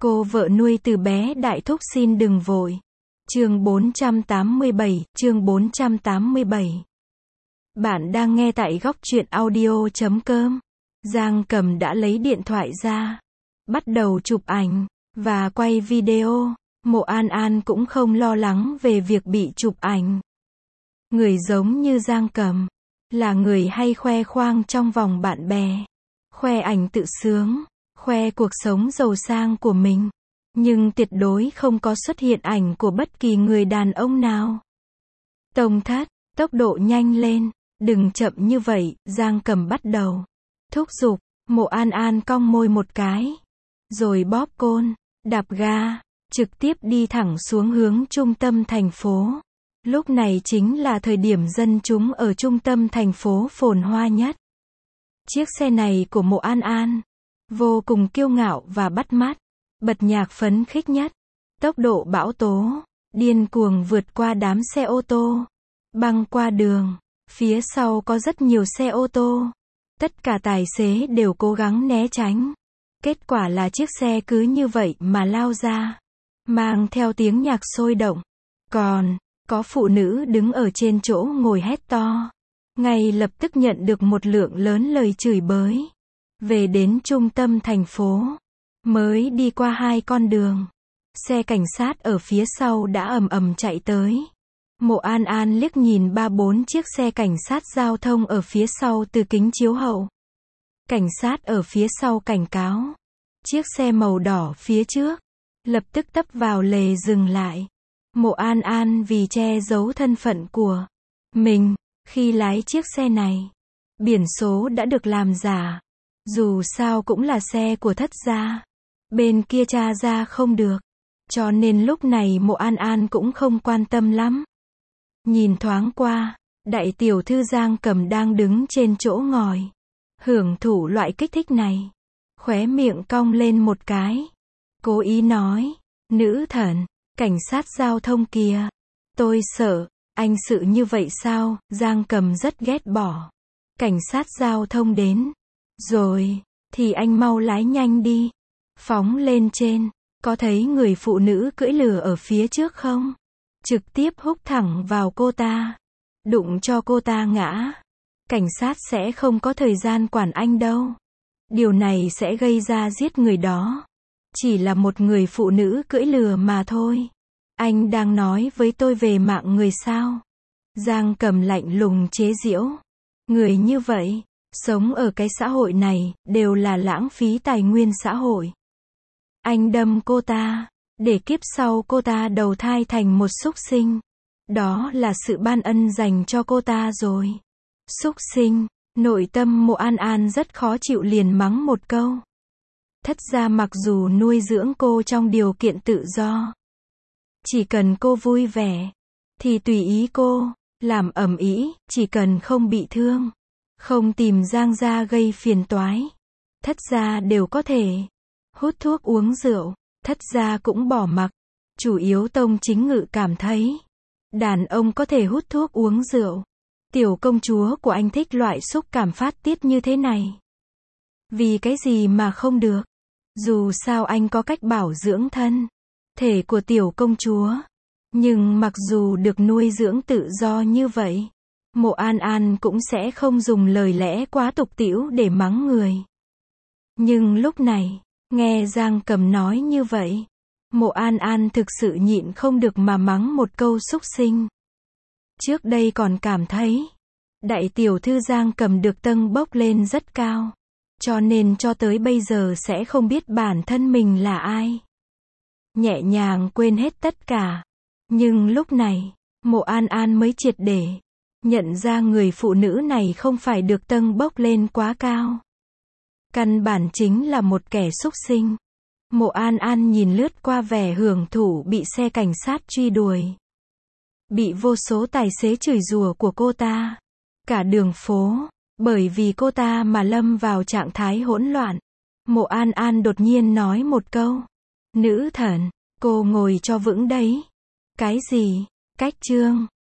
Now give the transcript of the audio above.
Cô vợ nuôi từ bé đại thúc xin đừng vội. Chương 487. Bạn đang nghe tại góc truyện audio.com. Giang Cầm đã lấy điện thoại ra, bắt đầu chụp ảnh và quay video. Mộ An An cũng không lo lắng về việc bị chụp ảnh. Người giống như Giang Cầm là người hay khoe khoang trong vòng bạn bè, khoe ảnh tự sướng, khoe cuộc sống giàu sang của mình, nhưng tuyệt đối không có xuất hiện ảnh của bất kỳ người đàn ông nào. Tông Thất, tốc độ nhanh lên, đừng chậm như vậy, Giang Cầm bắt đầu thúc giục. Mộ An An cong môi một cái, rồi bóp côn, đạp ga, trực tiếp đi thẳng xuống hướng trung tâm thành phố. Lúc này chính là thời điểm dân chúng ở trung tâm thành phố phồn hoa nhất. Chiếc xe này của Mộ An An vô cùng kiêu ngạo và bắt mắt, bật nhạc phấn khích nhất, tốc độ bão tố, điên cuồng vượt qua đám xe ô tô, băng qua đường. Phía sau có rất nhiều xe ô tô, tất cả tài xế đều cố gắng né tránh. Kết quả là chiếc xe cứ như vậy mà lao ra, mang theo tiếng nhạc sôi động. Còn có phụ nữ đứng ở trên chỗ ngồi hét to, ngay lập tức nhận được một lượng lớn lời chửi bới. Về đến trung tâm thành phố, mới đi qua 2 con đường, xe cảnh sát ở phía sau đã ầm ầm chạy tới. Mộ An An liếc nhìn 3-4 chiếc xe cảnh sát giao thông ở phía sau từ kính chiếu hậu. Cảnh sát ở phía sau cảnh cáo. Chiếc xe màu đỏ phía trước lập tức tấp vào lề dừng lại. Mộ An An vì che giấu thân phận của mình, khi lái chiếc xe này, biển số đã được làm giả. Dù sao cũng là xe của Thất gia, bên kia tra ra không được, cho nên lúc này Mộ An An cũng không quan tâm lắm. Nhìn thoáng qua, đại tiểu thư Giang Cầm đang đứng trên chỗ ngồi, hưởng thụ loại kích thích này, khóe miệng cong lên một cái, cố ý nói, nữ thần, cảnh sát giao thông kìa, tôi sợ, anh sự như vậy sao? Giang Cầm rất ghét bỏ. Cảnh sát giao thông đến rồi, thì anh mau lái nhanh đi, phóng lên trên, có thấy người phụ nữ cưỡi lừa ở phía trước không? Trực tiếp húc thẳng vào cô ta, đụng cho cô ta ngã. Cảnh sát sẽ không có thời gian quản anh đâu. Điều này sẽ gây ra giết người đó. Chỉ là một người phụ nữ cưỡi lừa mà thôi. Anh đang nói với tôi về mạng người sao? Giang Cầm lạnh lùng chế giễu. Người như vậy, sống ở cái xã hội này, đều là lãng phí tài nguyên xã hội. Anh đâm cô ta, để kiếp sau cô ta đầu thai thành một súc sinh. Đó là sự ban ân dành cho cô ta rồi. Súc sinh, nội tâm Mộ An An rất khó chịu liền mắng một câu. Thất gia mặc dù nuôi dưỡng cô trong điều kiện tự do, chỉ cần cô vui vẻ, thì tùy ý cô, làm ầm ĩ, chỉ cần không bị thương, không tìm Giang gia gây phiền toái, Thất gia đều có thể. Hút thuốc uống rượu, Thất gia cũng bỏ mặc. Chủ yếu Tông Chính Ngự cảm thấy, đàn ông có thể hút thuốc uống rượu. Tiểu công chúa của anh thích loại xúc cảm phát tiết như thế này. Vì cái gì mà không được? Dù sao anh có cách bảo dưỡng thân thể của tiểu công chúa. Nhưng mặc dù được nuôi dưỡng tự do như vậy, Mộ An An cũng sẽ không dùng lời lẽ quá tục tĩu để mắng người. Nhưng lúc này, nghe Giang Cầm nói như vậy, Mộ An An thực sự nhịn không được mà mắng một câu xúc sinh. Trước đây còn cảm thấy, đại tiểu thư Giang Cầm được tâng bốc lên rất cao, cho nên cho tới bây giờ sẽ không biết bản thân mình là ai. Nhẹ nhàng quên hết tất cả. Nhưng lúc này, Mộ An An mới triệt để nhận ra người phụ nữ này không phải được tâng bốc lên quá cao. Căn bản chính là một kẻ xúc sinh. Mộ An An nhìn lướt qua vẻ hưởng thụ bị xe cảnh sát truy đuổi, bị vô số tài xế chửi rủa của cô ta. Cả đường phố, bởi vì cô ta mà lâm vào trạng thái hỗn loạn. Mộ An An đột nhiên nói một câu. Nữ thần, cô ngồi cho vững đấy. Cái gì? Cách chương